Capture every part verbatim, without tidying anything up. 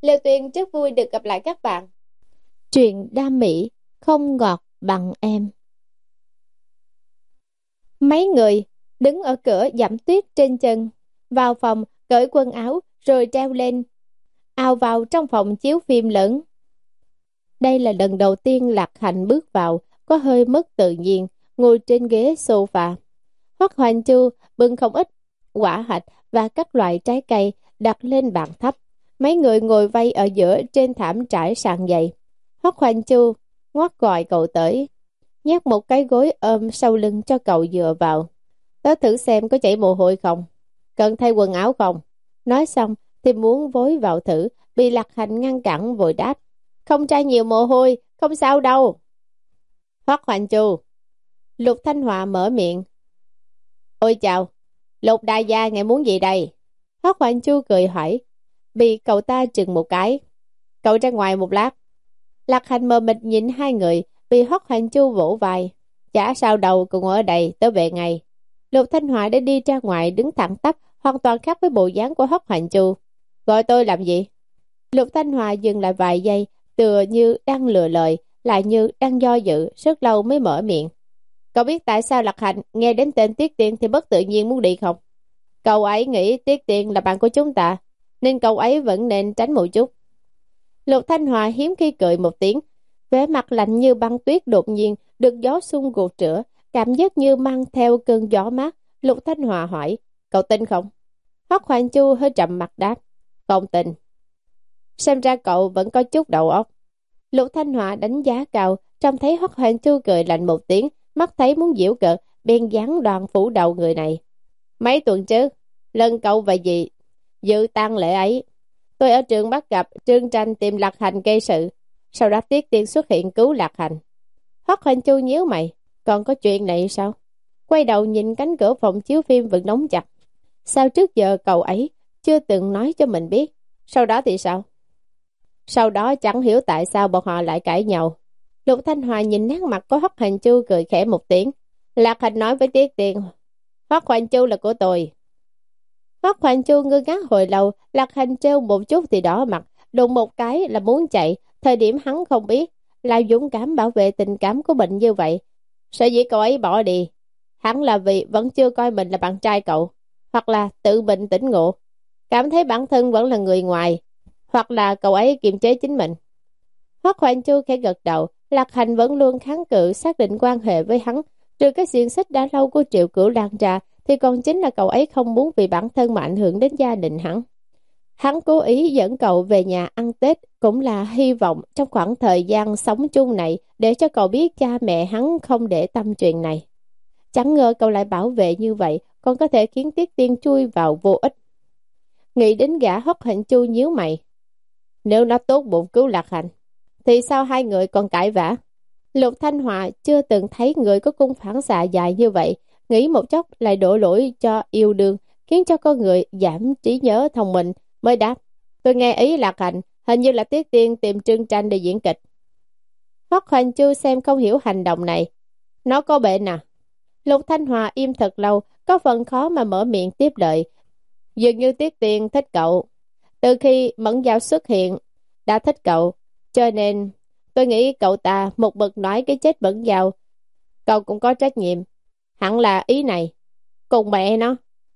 Lê Tuyên rất vui được gặp lại các bạn. Truyện đam mỹ không ngọt bằng em. Mấy người đứng ở cửa giảm tuyết trên chân, vào phòng cởi quần áo rồi treo lên, ào vào trong phòng chiếu phim lớn. Đây là lần đầu tiên Lạc Hạnh bước vào, có hơi mất tự nhiên, ngồi trên ghế sofa. Hoắc Hoành Chu bưng không ít quả hạch và các loại trái cây đặt lên bàn thấp. Mấy người ngồi vây ở giữa trên thảm trải sàn dày. Hoắc Hoành Chu ngoắc gọi cậu tới, nhét một cái gối ôm sau lưng cho cậu dựa vào. Tớ thử xem có chảy mồ hôi không, cần thay quần áo không. Nói xong thì muốn vối vào thử, bị Lạc Hạnh ngăn cản vội đáp: Không ra nhiều mồ hôi, không sao đâu. Hoắc Hoành Chu. Lục Thanh Hòa mở miệng: Ôi chào, Lục đại gia ngài muốn gì đây? Hoắc Hoành Chu cười hỏi, bị cậu ta chừng một cái. Cậu ra ngoài một lát. Lạc Hạnh mờ mịt nhìn hai người, bị Hoắc Hoành Chu vỗ vai. Chả sao đâu, cùng ở đây, tớ về ngay. Lục Thanh Hòa đã đi ra ngoài, đứng thẳng tắp, hoàn toàn khác với bộ dáng của Hoắc Hoành Chu. Gọi tôi làm gì? Lục Thanh Hòa dừng lại vài giây, tựa như đang lừa lời, lại như đang do dự, rất lâu mới mở miệng. Cậu biết tại sao Lạc Hạnh nghe đến tên Tiết Tiên thì bất tự nhiên muốn đi không? Cậu ấy nghĩ Tiết Tiên là bạn của chúng ta, nên cậu ấy vẫn nên tránh một chút. Lục Thanh Hòa hiếm khi cười một tiếng, vẻ mặt lạnh như băng tuyết đột nhiên được gió xung gột rửa, cảm giác như mang theo cơn gió mát. Lục Thanh Hòa hỏi, cậu tin không? Hoắc Hoành Chu hơi trầm mặt đáp, không tin. Xem ra cậu vẫn có chút đầu óc. Lục Thanh Hòa đánh giá cao, trông thấy Hoắc Hoành Chu cười lạnh một tiếng, mắt thấy muốn giễu cợt, bèn giáng đoàn phủ đầu người này. Mấy tuần trước, lần cậu và dì dự tang lễ ấy, tôi ở trường bắt gặp Trương Tranh tìm Lạc Hạnh gây sự, sau đó Tiết Tiên xuất hiện cứu Lạc Hạnh. Hoắc Hoành Chu nhíu mày, còn có chuyện này sao? Quay đầu nhìn cánh cửa phòng chiếu phim vẫn đóng chặt. Sao trước giờ cậu ấy chưa từng nói cho mình biết? Sau đó thì sao? Sau đó chẳng hiểu tại sao bọn họ lại cãi nhau. Lục Thanh Hòa nhìn nét mặt của Hoắc Hoành Chu cười khẽ một tiếng. Lạc Hạnh nói với Tiết Tiên, Hoắc Hoành Chu là của tôi. Hoắc Hoành Chu ngơ ngác hồi lâu, Lạc Hạnh trêu một chút thì đỏ mặt, đụng một cái là muốn chạy. Thời điểm hắn không biết là dũng cảm bảo vệ tình cảm của mình như vậy. Sở dĩ cậu ấy bỏ đi, hắn là vì vẫn chưa coi mình là bạn trai cậu, hoặc là tự mình tỉnh ngộ, cảm thấy bản thân vẫn là người ngoài, hoặc là cậu ấy kiềm chế chính mình. Hoắc Hoành Chu khẽ gật đầu. Lạc Hạnh vẫn luôn kháng cự xác định quan hệ với hắn, trừ cái xiềng xích đã lâu của Triệu Cửu lan ra, thì còn chính là cậu ấy không muốn vì bản thân mà ảnh hưởng đến gia đình hắn. Hắn cố ý dẫn cậu về nhà ăn Tết cũng là hy vọng trong khoảng thời gian sống chung này để cho cậu biết cha mẹ hắn không để tâm chuyện này. Chẳng ngờ cậu lại bảo vệ như vậy, còn có thể khiến Tiết Tiên chui vào vô ích. Nghĩ đến gã, Hoắc Hoành Chu nhíu mày. Nếu nó tốt bụng cứu Lạc Hạnh, thì sao hai người còn cãi vã? Lục Thanh Hòa chưa từng thấy người có cung phản xạ dài như vậy, nghĩ một chốc lại đổ lỗi cho yêu đương, khiến cho con người giảm trí nhớ thông minh, mới đáp, tôi nghe ý Lạc Hạnh hình như là Tiết Tiên tìm Trương Tranh để diễn kịch. Hoắc Hoành Chu xem không hiểu hành động này. Nó có bệnh à? Lục Thanh Hòa im thật lâu, có phần khó mà mở miệng tiếp lời. Dường như Tiết Tiên thích cậu, từ khi Mẫn Giao xuất hiện đã thích cậu, cho nên tôi nghĩ cậu ta một bậc nói cái chết Mẫn Giao, cậu cũng có trách nhiệm. Hẳn là ý này. Cùng mẹ nó.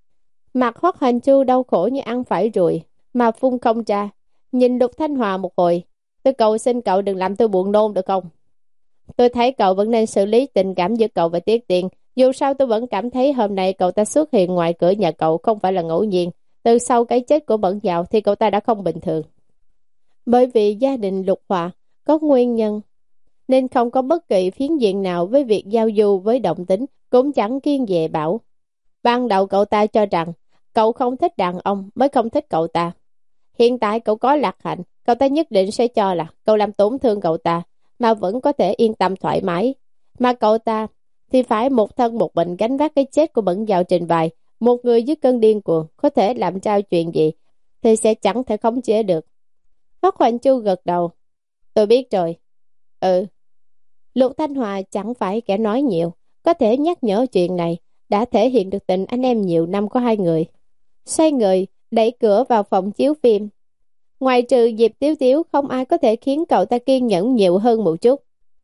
Mặt Hoắc Hoành Chu đau khổ như ăn phải ruồi, mà phun không ra. Nhìn Lục Thanh Hòa một hồi, tôi cầu xin cậu đừng làm tôi buồn nôn được không? Tôi thấy cậu vẫn nên xử lý tình cảm giữa cậu và Tiết Tiên. Dù sao tôi vẫn cảm thấy hôm nay cậu ta xuất hiện ngoài cửa nhà cậu không phải là ngẫu nhiên. Từ sau cái chết của Mẫn Giao thì cậu ta đã không bình thường. Bởi vì gia đình Lục Hòa có nguyên nhân, nên không có bất kỳ phiến diện nào với việc giao du với Động Tính, cũng chẳng kiêng dè bảo. Ban đầu cậu ta cho rằng cậu không thích đàn ông mới không thích cậu ta. Hiện tại cậu có Lạc Hạnh, cậu ta nhất định sẽ cho là cậu làm tổn thương cậu ta, mà vẫn có thể yên tâm thoải mái. Mà cậu ta thì phải một thân một mình gánh vác cái chết của Mẫn Giao trên vai. Một người dưới cơn điên cuồng có thể làm trao chuyện gì thì sẽ chẳng thể khống chế được. Hoắc Hoành Chu gật đầu. Tôi biết rồi. Ừ. Lục Thanh Hòa chẳng phải kẻ nói nhiều, có thể nhắc nhở chuyện này, đã thể hiện được tình anh em nhiều năm của hai người. Xoay người, đẩy cửa vào phòng chiếu phim. Ngoài trừ Diệp Tiếu Tiếu, không ai có thể khiến cậu ta kiên nhẫn nhiều hơn một chút.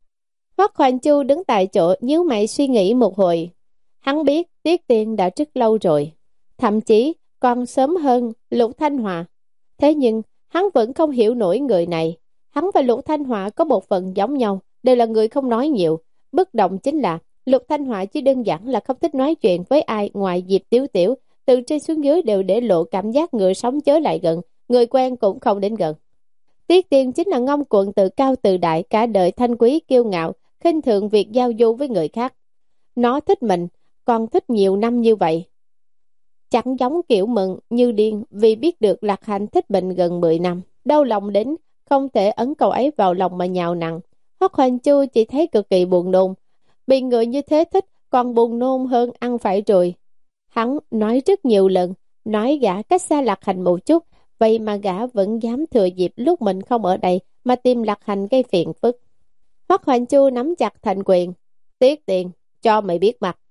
Hoắc Hoành Chu đứng tại chỗ nhíu mày suy nghĩ một hồi. Hắn biết Tiết Tiên đã rất lâu rồi, thậm chí còn sớm hơn Lục Thanh Hòa. Thế nhưng hắn vẫn không hiểu nổi người này. Hắn và Lục Thanh Hòa có một phần giống nhau, đều là người không nói nhiều. Bất đồng chính là Lục Thanh Hòa chỉ đơn giản là không thích nói chuyện với ai ngoài Diệp Tiểu Tiểu. Từ trên xuống dưới đều để lộ cảm giác người sống chớ lại gần, người quen cũng không đến gần. Tiết Tiên chính là ngông cuồng tự cao tự đại, cả đời thanh quý kiêu ngạo, khinh thường việc giao du với người khác. Nó thích mình, còn thích nhiều năm như vậy. Chẳng giống kiểu mừng như điên vì biết được Lạc Hành thích mình gần mười năm. Đau lòng đến không thể ấn cậu ấy vào lòng mà nhào nặng. Hoắc Hoành Chu chỉ thấy cực kỳ buồn nôn. Bị người như thế thích còn buồn nôn hơn ăn phải rồi. Hắn nói rất nhiều lần, nói gã cách xa Lạc Hành một chút, vậy mà gã vẫn dám thừa dịp lúc mình không ở đây mà tìm Lạc Hành gây phiền phức. Hoắc Hoành Chu nắm chặt thành quyền. Tiết Tiền, cho mày biết mặt.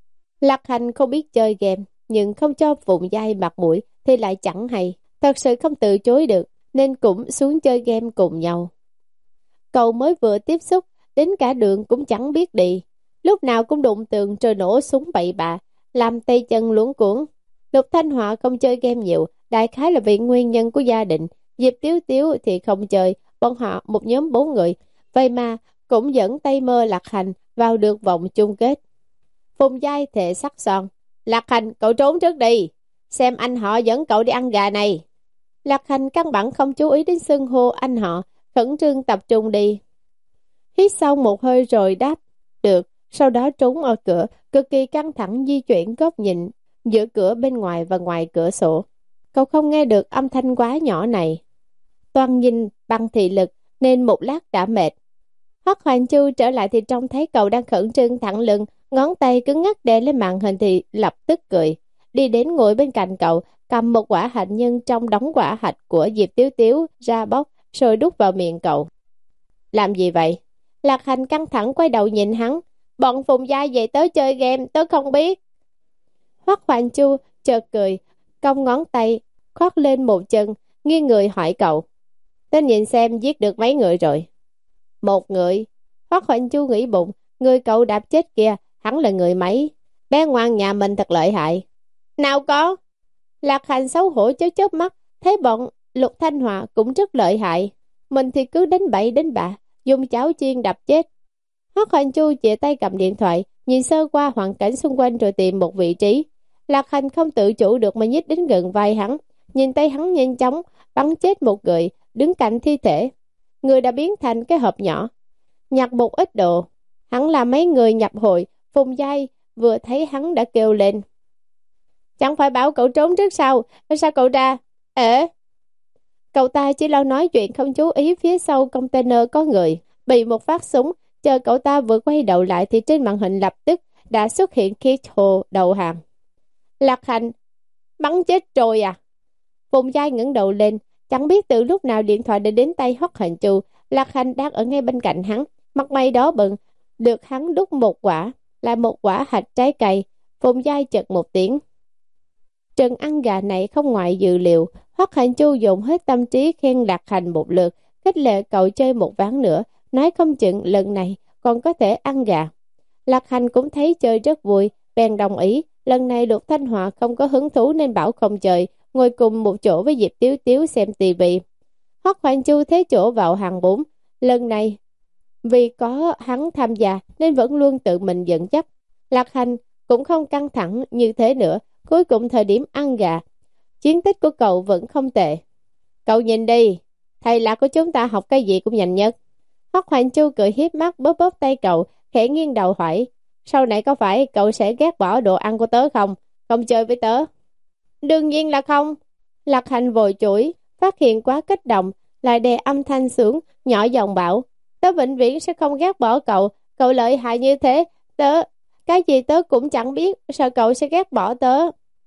Lạc Hành không biết chơi game, nhưng không cho Phùng Giai mặt mũi thì lại chẳng hay. Thật sự không từ chối được, nên cũng xuống chơi game cùng nhau. Cậu mới vừa tiếp xúc, đến cả đường cũng chẳng biết đi. Lúc nào cũng đụng tường rồi nổ súng bậy bạ, làm tay chân luống cuống. Lục Thanh Họa không chơi game nhiều, đại khái là vì nguyên nhân của gia đình. Diệp Tiếu Tiếu thì không chơi, bọn họ một nhóm bốn người. Vậy mà cũng dẫn tay mơ Lạc Hành vào được vòng chung kết. Phùng Giai thề sắc son. Lạc Hành, cậu trốn trước đi, xem anh họ dẫn cậu đi ăn gà này. Lạc Hành căn bản không chú ý đến xưng hô anh họ, khẩn trương tập trung đi. Hít sâu một hơi rồi đáp được, sau đó trốn ở cửa, cực kỳ căng thẳng di chuyển góc nhìn giữa cửa bên ngoài và ngoài cửa sổ. Cậu không nghe được âm thanh quá nhỏ này. Toàn nhìn bằng thị lực nên một lát đã mệt. Hoắc Hoành Chu trở lại thì trông thấy cậu đang khẩn trương thẳng lưng, ngón tay cứng ngắc đè lên màn hình thì lập tức cười. Đi đến ngồi bên cạnh cậu, cầm một quả hạnh nhân trong đống quả hạch của Diệp Tiếu Tiếu ra bóc, rồi đút vào miệng cậu. Làm gì vậy? Lạc Hành căng thẳng quay đầu nhìn hắn. Bọn Phùng Giai về tới chơi game, tớ không biết. Hoắc Hoành Chu chợt cười, cong ngón tay, khoác lên một chân, nghiêng người hỏi cậu. Tớ nhìn xem giết được mấy người rồi. Một người. Hoắc Hoành Chu nghĩ bụng, người cậu đạp chết kia, hắn là người mấy? Bé ngoan nhà mình thật lợi hại. Nào có. Lạc Hành xấu hổ chớp chớp mắt, thấy bọn Lục Thanh Hòa cũng rất lợi hại. Mình thì cứ đánh bậy đánh bạ, dùng cháo chiên đập chết. Hoắc Hoành Chu chìa tay cầm điện thoại, nhìn sơ qua hoàn cảnh xung quanh rồi tìm một vị trí. Lạc Hành không tự chủ được mà nhích đến gần vai hắn, nhìn tay hắn nhanh chóng bắn chết một người đứng cạnh thi thể. Người đã biến thành cái hộp nhỏ. Nhặt một ít đồ. Hắn là mấy người nhập hội. Phùng Giai vừa thấy hắn đã kêu lên. Chẳng phải bảo cậu trốn trước sau, sao cậu ra? Ế. Cậu ta chỉ lo nói chuyện không chú ý phía sau container có người. Bị một phát súng, chờ cậu ta vừa quay đầu lại thì trên màn hình lập tức đã xuất hiện khí hồ đầu hàng. Lạc Hành, bắn chết rồi à? Phùng Giai ngẩng đầu lên, chẳng biết từ lúc nào điện thoại đã đến tay Hoắc Hoành Chu. Lạc Hành đang ở ngay bên cạnh hắn, mặt mày đó bừng, được hắn đút một quả, là một quả hạch trái cây. Phùng Giai chợt một tiếng. Trận ăn gà này không ngoài dự liệu. Hoắc Hoành Chu dùng hết tâm trí khen Lạc Hành một lượt, khích lệ cậu chơi một ván nữa, nói không chừng lần này còn có thể ăn gà. Lạc Hành cũng thấy chơi rất vui, bèn đồng ý. Lần này Lục Thanh Hòa không có hứng thú nên bảo không chơi, ngồi cùng một chỗ với Diệp Tiếu Tiếu xem tivi. Hoắc Hoành Chu thế chỗ vào hàng bốn. Lần này vì có hắn tham gia nên vẫn luôn tự mình dẫn dắt. Lạc Hành cũng không căng thẳng như thế nữa. Cuối cùng thời điểm ăn gà, chiến tích của cậu vẫn không tệ. Cậu nhìn đi, thầy Lạc của chúng ta học cái gì cũng nhanh nhất. Hoắc Hoành Chu cười hiếp mắt bóp bóp tay cậu, khẽ nghiêng đầu hỏi. Sau này có phải cậu sẽ ghét bỏ đồ ăn của tớ không? Không chơi với tớ? Đương nhiên là không. Lạc Hành vội chửi, phát hiện quá kích động, lại đè âm thanh xuống, nhỏ giọng bảo. Tớ vĩnh viễn sẽ không ghét bỏ cậu. Cậu lợi hại như thế, tớ... Cái gì tớ cũng chẳng biết, sao cậu sẽ ghét bỏ tớ?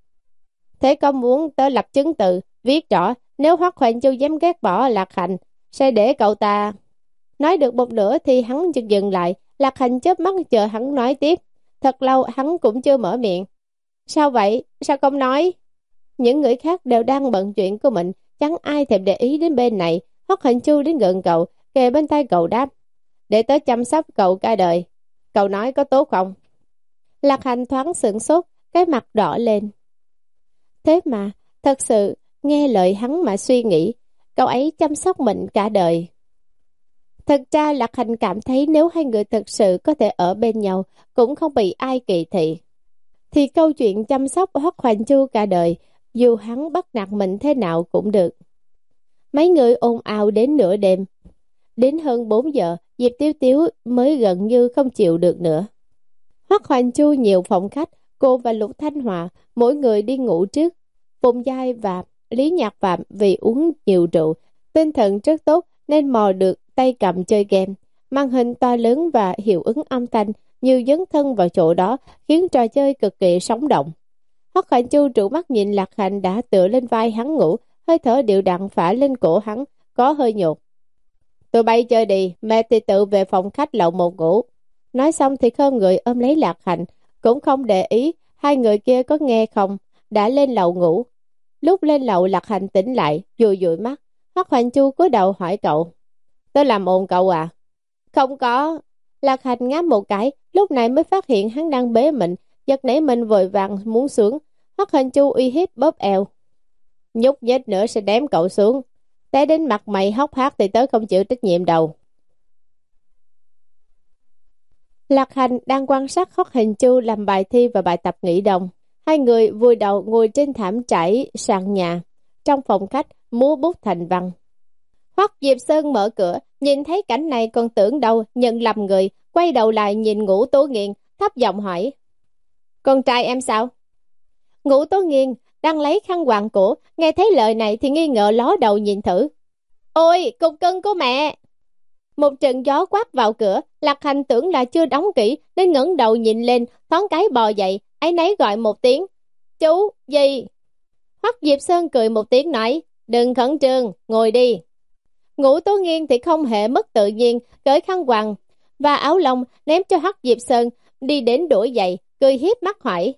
Thế có muốn tớ lập chứng từ, viết rõ, nếu Hoắc Hoành Chu dám ghét bỏ Lạc Hành, sẽ để cậu ta... Nói được một nửa thì hắn chợt dừng lại. Lạc Hành chớp mắt chờ hắn nói tiếp. Thật lâu hắn cũng chưa mở miệng. Sao vậy? Sao không nói? Những người khác đều đang bận chuyện của mình, chẳng ai thèm để ý đến bên này. Hoắc Hành Chu đến gần cậu, kề bên tay cậu đáp: để tớ chăm sóc cậu cả đời, cậu nói có tốt không? Lạc Hành thoáng sửng sốt, cái mặt đỏ lên. Thế mà, thật sự, nghe lời hắn mà suy nghĩ, cậu ấy chăm sóc mình cả đời. Thật ra Lạc Hành cảm thấy nếu hai người thật sự có thể ở bên nhau, cũng không bị ai kỳ thị, thì câu chuyện chăm sóc Hoắc Hoành Chu cả đời, dù hắn bắt nạt mình thế nào cũng được. Mấy người ồn ào đến nửa đêm. Đến hơn bốn giờ, Diệp Tiếu Tiếu mới gần như không chịu được nữa. Hoắc Hoành Chu nhiều phòng khách, cô và Lục Thanh Hòa mỗi người đi ngủ trước. Phùng Giai và Lý Nhạc Phạm vì uống nhiều rượu, tinh thần rất tốt nên mò được tay cầm chơi game. Màn hình to lớn và hiệu ứng âm thanh như dấn thân vào chỗ đó, khiến trò chơi cực kỳ sống động. Hoắc Hoành Chu trụ mắt nhìn Lạc Hành đã tựa lên vai hắn ngủ, hơi thở điệu đặn phả lên cổ hắn, có hơi nhột. Tụi bay chơi đi, mẹ thì tự về phòng khách lầu một ngủ. Nói xong thì khom người ôm lấy Lạc Hành, cũng không để ý hai người kia có nghe không, đã lên lầu ngủ. Lúc lên lầu Lạc Hành tỉnh lại, dụi dụi mắt. Hoắc Hoành Chu cúi đầu hỏi cậu: tớ làm ồn cậu à? Không có. Lạc Hành ngáp một cái, lúc này mới phát hiện hắn đang bế mình, giật nảy mình vội vàng muốn xuống. Hoắc Hoành Chu uy hiếp bóp eo: nhúc nhích nữa sẽ đếm cậu xuống, té đến mặt mày hốc hác thì tớ không chịu trách nhiệm đâu. Lạc Hành đang quan sát Hoắc Hoành Chu làm bài thi và bài tập nghỉ đông. Hai người vùi đầu ngồi trên thảm trải sàn nhà, trong phòng khách múa bút thành văn. Hoắc Diệp Sơn mở cửa, nhìn thấy cảnh này còn tưởng đâu nhận lầm người, quay đầu lại nhìn Ngũ Tố Nghiên, thấp giọng hỏi: con trai em sao? Ngũ Tố Nghiên đang lấy khăn quàng cổ, nghe thấy lời này thì nghi ngờ ló đầu nhìn thử. Ôi, cục cưng của mẹ! Một trận gió quát vào cửa, Lạc Hành tưởng là chưa đóng kỹ nên ngẩng đầu nhìn lên, thoáng cái bò dậy, áy náy gọi một tiếng: chú, gì? Hoắc Diệp Sơn cười một tiếng nói: đừng khẩn trương, ngồi đi. Ngũ Tố Nghiên thì không hề mất tự nhiên, cởi khăn quàng và áo lông ném cho Hoắc Diệp Sơn, đi đến đuổi dậy, cười hiếp mắt hỏi: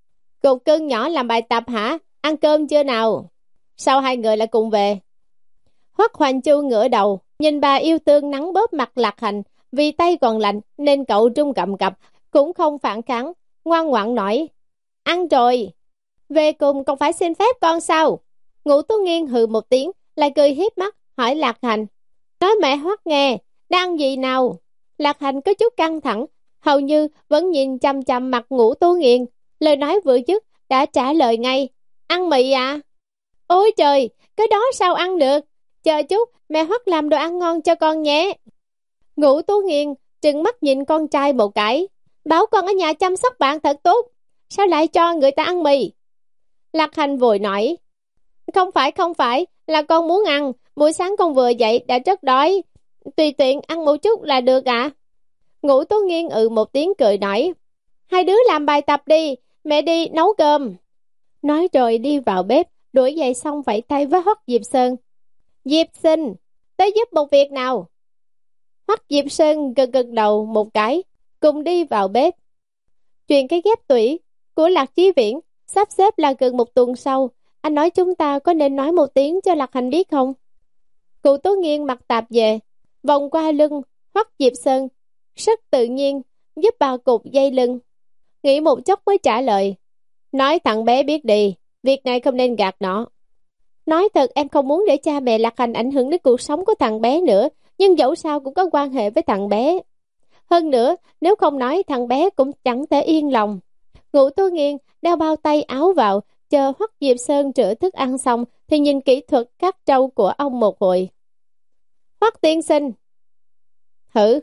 cục cưng nhỏ làm bài tập hả? Ăn cơm chưa nào? Sao hai người lại cùng về? Hoắc Hoành Chu ngửa đầu, nhìn bà yêu thương nắng bóp mặt Lạc Hành, vì tay còn lạnh nên cậu trung cầm cập, cũng không phản kháng, ngoan ngoãn nói: ăn rồi. Về cùng còn phải xin phép con sao? Ngũ Tố Nghiên hừ một tiếng, lại cười hiếp mắt, hỏi Lạc Hành: nói mẹ Hoắc nghe, đang gì nào? Lạc Hành có chút căng thẳng, hầu như vẫn nhìn chăm chăm mặt Ngũ Tố Nghiên, lời nói vừa dứt đã trả lời ngay: ăn mì à? Ôi trời, cái đó sao ăn được? Chờ chút, mẹ Hoắc làm đồ ăn ngon cho con nhé. Ngũ Tố Nghiên trừng mắt nhìn con trai một cái: bảo con ở nhà chăm sóc bạn thật tốt, sao lại cho người ta ăn mì? Lạc Hành vội nói: không phải không phải, là con muốn ăn, buổi sáng con vừa dậy đã rất đói, tùy tiện ăn một chút là được ạ. À? Ngũ Tố Nghiên ừ một tiếng cười nói: hai đứa làm bài tập đi, mẹ đi nấu cơm. Nói rồi đi vào bếp, đuổi giày xong vẫy tay với Hoắc Diệp Sơn: Diệp Sinh, tới giúp một việc nào. Hoắc Diệp Sơn gật gật đầu một cái, cùng đi vào bếp. Chuyện cái ghép tủy của Lạc Chí Viễn sắp xếp là gần một tuần sau. Anh nói chúng ta có nên nói một tiếng cho Lạc Hành biết không? Cụ Tố Nghiên mặc tạp về, vòng qua lưng Hoắc Diệp Sơn, rất tự nhiên giúp bà cột dây lưng. Nghĩ một chút mới trả lời: nói thằng bé biết đi, việc này không nên gạt nó. Nói thật em không muốn để cha mẹ Lạc Hành ảnh hưởng đến cuộc sống của thằng bé nữa, nhưng dẫu sao cũng có quan hệ với thằng bé. Hơn nữa, nếu không nói thằng bé cũng chẳng thể yên lòng. Ngũ Tố Nghiên đeo bao tay áo vào, chờ Hoắc Diệp Sơn rửa thức ăn xong thì nhìn kỹ thuật cắt trâu của ông một hồi. Hoắc tiên sinh. Hử?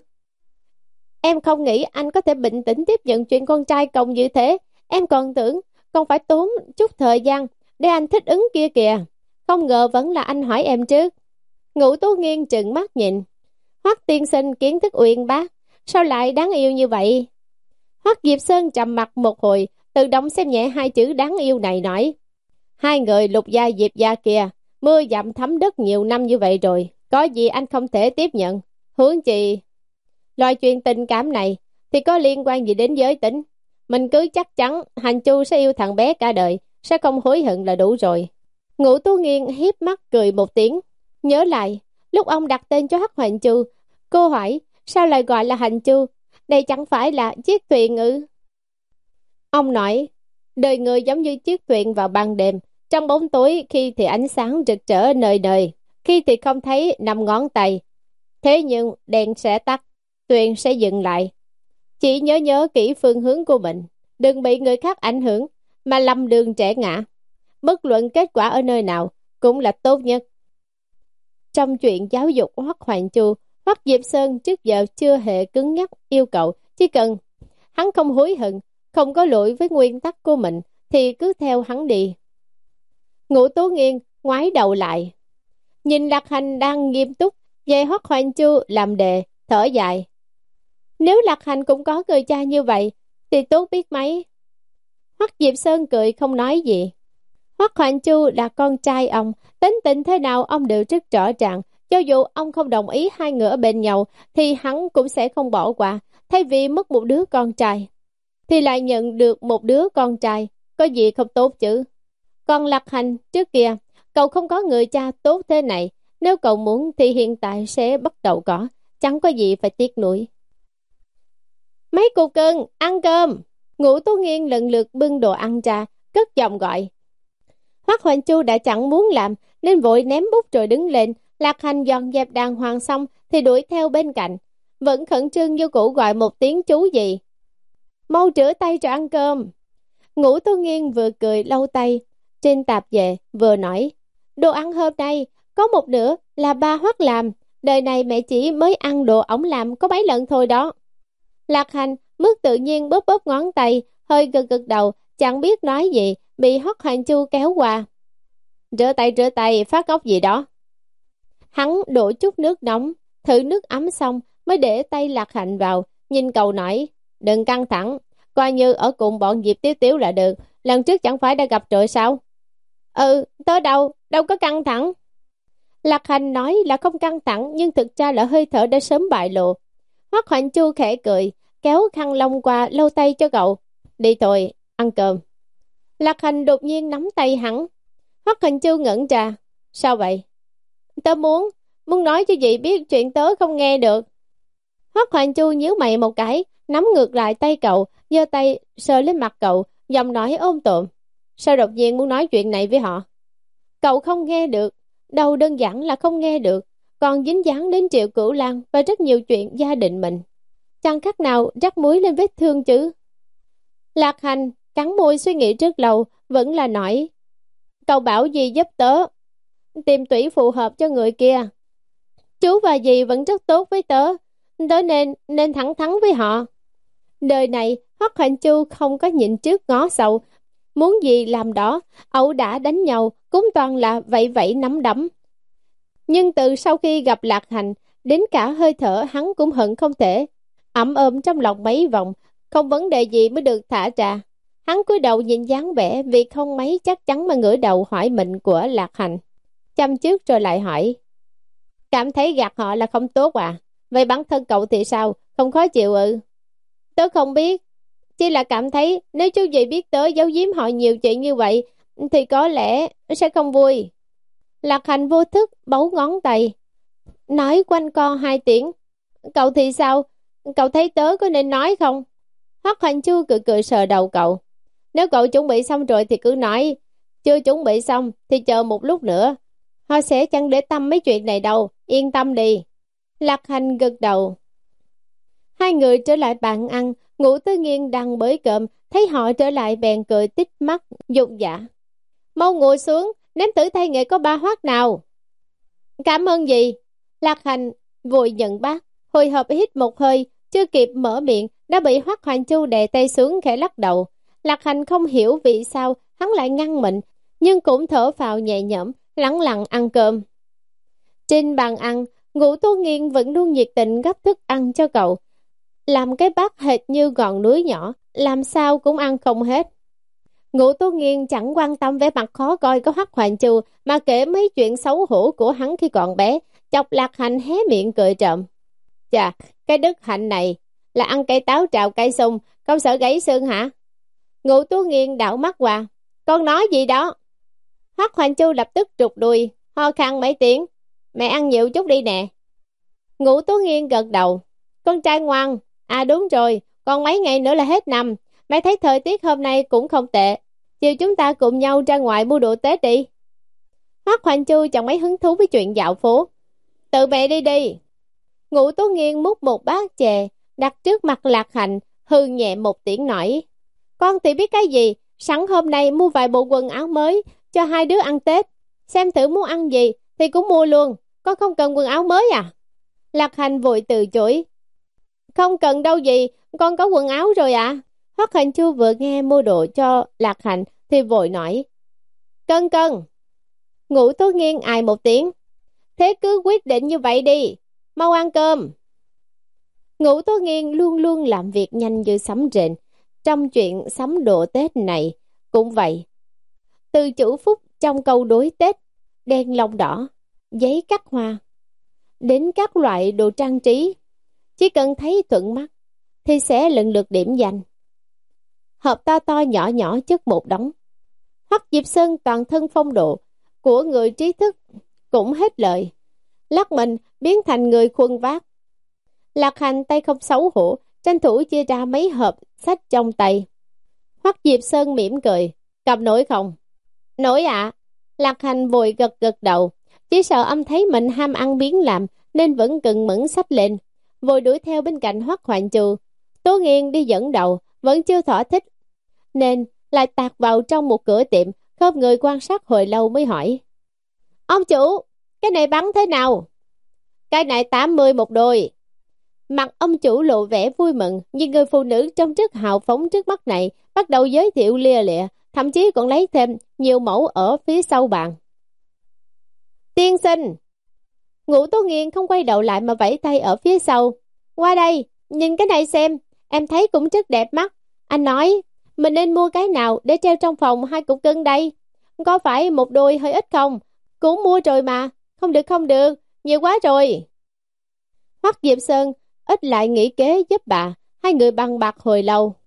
Em không nghĩ anh có thể bình tĩnh tiếp nhận chuyện con trai còng như thế. Em còn tưởng còn phải tốn chút thời gian để anh thích ứng kia kìa. Không ngờ vẫn là anh hỏi em trước. Ngũ Tố Nghiên trừng mắt nhìn. Hoắc tiên sinh kiến thức uyên bác, sao lại đáng yêu như vậy? Hoắc Diệp Sơn trầm mặt một hồi, tự động xem nhẹ hai chữ đáng yêu này, nói: hai người Lục gia Diệp gia kia mưa dặm thấm đất nhiều năm như vậy rồi, có gì anh không thể tiếp nhận? Huống chi loại chuyện tình cảm này thì có liên quan gì đến giới tính? Mình cứ chắc chắn Hành Chu sẽ yêu thằng bé cả đời, sẽ không hối hận là đủ rồi. Ngũ Tú Nghiên hiếp mắt cười một tiếng, nhớ lại lúc ông đặt tên cho Hắc Hoành Chu. Cô hỏi sao lại gọi là Hành Chu, đây chẳng phải là chiếc thuyền ư? Ông nói đời người giống như chiếc thuyền vào ban đêm, trong bóng tối, khi thì ánh sáng rực rỡ nơi nơi, khi thì không thấy năm ngón tay. Thế nhưng đèn sẽ tắt, thuyền sẽ dừng lại. Chỉ nhớ nhớ kỹ phương hướng của mình, đừng bị người khác ảnh hưởng mà lầm đường trẻ ngã. Bất luận kết quả ở nơi nào cũng là tốt nhất. Trong chuyện giáo dục Hoắc Hoành Chu, Hoắc Diệp Sơn trước giờ chưa hề cứng nhắc yêu cầu, chỉ cần hắn không hối hận, không có lỗi với nguyên tắc của mình thì cứ theo hắn đi. Ngũ Tố Nghiên ngoái đầu lại, nhìn Lạc Hành đang nghiêm túc về Hoắc Hoành Chu làm đề, thở dài. Nếu Lạc Hành cũng có người cha như vậy thì tốt biết mấy. Hoắc Diệp Sơn cười không nói gì. Hoắc Hoành Chu là con trai ông, tính tình thế nào ông đều rất rõ ràng. Cho dù ông không đồng ý hai người ở bên nhau thì hắn cũng sẽ không bỏ qua. Thay vì mất một đứa con trai thì lại nhận được một đứa con trai, có gì không tốt chứ. Còn Lạc Hành trước kia, cậu không có người cha tốt thế này. Nếu cậu muốn thì hiện tại sẽ bắt đầu có, chẳng có gì phải tiếc nuối. Mấy cô cưng, ăn cơm. Ngũ Tú Nghiên lần lượt bưng đồ ăn ra, cất giọng gọi. Hoắc Hoành Chu đã chẳng muốn làm nên vội ném bút rồi đứng lên. Lạc Hành dọn dẹp đàng hoàng xong thì đuổi theo bên cạnh, vẫn khẩn trương như cũ gọi một tiếng chú gì. Mau rửa tay rồi ăn cơm. Ngũ Tú Nghiên vừa cười lau tay trên tạp dề vừa nói, đồ ăn hôm nay có một nửa là ba Hoắc làm, đời này mẹ chỉ mới ăn đồ ổng làm có mấy lần thôi đó. Lạc Hành mất tự nhiên bóp bóp ngón tay, hơi gật gật đầu, chẳng biết nói gì, bị Hoắc Hoành Chu kéo qua. Rửa tay rửa tay, phát ốc gì đó. Hắn đổ chút nước nóng, thử nước ấm xong mới để tay Lạc Hành vào, nhìn cậu nói, đừng căng thẳng, coi như ở cùng bọn Diệp Tiếu Tiếu là được, lần trước chẳng phải đã gặp rồi sao? Ừ, tớ đâu, đâu có căng thẳng. Lạc Hành nói là không căng thẳng nhưng thực ra là hơi thở đã sớm bại lộ. Hoắc Hoành Chu khẽ cười, kéo khăn lông qua lau tay cho cậu. Đi thôi, ăn cơm. Lạc Hành đột nhiên nắm tay hắn. Hoắc Hoành Chu ngẩn ra. Sao vậy? Tớ muốn, muốn nói cho dì biết chuyện tớ không nghe được. Hoắc Hoành Chu nhíu mày một cái, nắm ngược lại tay cậu, giơ tay sờ lên mặt cậu, giọng nói ôm tộm. Sao đột nhiên muốn nói chuyện này với họ? Cậu không nghe được, đâu đơn giản là không nghe được, còn dính dáng đến Triệu Cửu Lan và rất nhiều chuyện gia đình mình. Chẳng khác nào rắc muối lên vết thương chứ. Lạc Hành cắn môi suy nghĩ rất lâu, vẫn là nói, cậu bảo gì giúp tớ tìm tủy phù hợp cho người kia. Chú và dì vẫn rất tốt với tớ, tớ nên nên thẳng thắn với họ. Đời này Hoắc Hoành Chu không có nhịn trước ngó sau, muốn gì làm đó, ẩu đả đánh nhau cũng toàn là vậy vậy nắm đấm. Nhưng từ sau khi gặp Lạc Hành, đến cả hơi thở hắn cũng hận không thể ẩm ôm trong lòng mấy vòng, không vấn đề gì mới được thả ra. Hắn cúi đầu nhìn dáng vẻ vì không mấy chắc chắn mà ngửa đầu hỏi mệnh của Lạc Hành, chăm trước rồi lại hỏi, cảm thấy gạt họ là không tốt à? Vậy bản thân cậu thì sao, không khó chịu ư? Tớ không biết, chỉ là cảm thấy nếu chú gì biết tớ giấu giếm họ nhiều chuyện như vậy thì có lẽ sẽ không vui. Lạc Hành vô thức bấu ngón tay, nói quanh co hai tiếng. Cậu thì sao? Cậu thấy tớ có nên nói không? Hoắc Hoành Chu cười cười sờ đầu cậu. Nếu cậu chuẩn bị xong rồi thì cứ nói, chưa chuẩn bị xong thì chờ một lúc nữa. Họ sẽ chẳng để tâm mấy chuyện này đâu, yên tâm đi. Lạc Hành gật đầu. Hai người trở lại bàn ăn, Ngũ Tư Nghiên đang bới cơm, thấy họ trở lại bèn cười tít mắt, dục dạ. Mau ngồi xuống, nếm thử tay nghề có ba Hoắc nào. Cảm ơn gì? Lạc Hành vội nhận bát, hồi hộp hít một hơi, chưa kịp mở miệng đã bị Hoắc Hoành Chu đè tay xuống khẽ lắc đầu. Lạc Hành không hiểu vì sao hắn lại ngăn mình, nhưng cũng thở phào nhẹ nhõm, lẳng lặng ăn cơm. Trên bàn ăn, Ngũ Tú Nghiên vẫn luôn nhiệt tình gấp thức ăn cho cậu, làm cái bát hệt như ngọn núi nhỏ, làm sao cũng ăn không hết. Ngũ Tú Nghiên chẳng quan tâm vẻ mặt khó coi của Hoắc Hoành Chu mà kể mấy chuyện xấu hổ của hắn khi còn bé, chọc Lạc Hành hé miệng cười trộm. Chà, cái đức hạnh này là ăn cây táo trào cây sung, không sợ gãy xương hả? Ngũ Tú Nghiên đảo mắt qua. Con nói gì đó? Hoắc Hoành Chu lập tức rụt đuôi, ho khan mấy tiếng. Mẹ ăn nhiều chút đi nè. Ngũ Tố Nghiên gật đầu. Con trai ngoan. À đúng rồi, còn mấy ngày nữa là hết năm. Mẹ thấy thời tiết hôm nay cũng không tệ. Chiều chúng ta cùng nhau ra ngoài mua đồ Tết đi. Hoắc Hoành Chu chẳng mấy hứng thú với chuyện dạo phố. Tự mẹ đi đi. Ngũ Tố Nghiên múc một bát chè đặt trước mặt Lạc Hạnh, hư nhẹ một tiếng nói. Con thì biết cái gì, sẵn hôm nay mua vài bộ quần áo mới cho hai đứa ăn Tết. Xem thử muốn ăn gì thì cũng mua luôn. Con không cần quần áo mới à? Lạc Hạnh vội từ chối. Không cần đâu gì, con có quần áo rồi ạ. À? Hoắc Hoành Chu vừa nghe mua đồ cho Lạc Hạnh thì vội nói. Cân cân. Ngũ Tố Nghiên ai một tiếng. Thế cứ quyết định như vậy đi. Mau ăn cơm. Ngũ Tố Nghiên luôn luôn làm việc nhanh như sấm rền. Trong chuyện sắm đồ Tết này cũng vậy. Từ chữ phúc trong câu đối Tết, đèn lồng đỏ, giấy cắt hoa, đến các loại đồ trang trí, chỉ cần thấy thuận mắt thì sẽ lần lượt điểm danh. Hộp to to nhỏ nhỏ chất một đống. Hoắc Diệp Sơn toàn thân phong độ của người trí thức cũng hết lợi, lắc mình biến thành người khuân vác. Lạc Hành tay không xấu hổ, tranh thủ chia ra mấy hộp sách trong tay. Hoắc Diệp Sơn mỉm cười, cầm nổi không? Nổi ạ. À. Lạc Hành vội gật gật đầu, chỉ sợ âm thấy mình ham ăn biến làm nên vẫn cần mẫn sách lên, vội đuổi theo bên cạnh Hoắc Hoành Chu. Tố Nghiên đi dẫn đầu, vẫn chưa thỏa thích, nên lại tạt vào trong một cửa tiệm, khớp người quan sát hồi lâu mới hỏi. Ông chủ, cái này bán thế nào? Cái này tám mươi một đôi. Mặt ông chủ lộ vẻ vui mừng, nhưng người phụ nữ trong trước hào phóng trước mắt này bắt đầu giới thiệu lia lịa, thậm chí còn lấy thêm nhiều mẫu ở phía sau bàn. Tiên sinh. Ngũ Tố Nghiên không quay đầu lại mà vẫy tay ở phía sau. Qua đây, nhìn cái này xem, em thấy cũng rất đẹp mắt. Anh nói, mình nên mua cái nào để treo trong phòng hai cục cân đây? Có phải một đôi hơi ít không? Cũng mua rồi mà. Không được không được, nhiều quá rồi. Hoắc Diệp Sơn ít lại nghĩ kế giúp bà, hai người bằng bạc hồi lâu.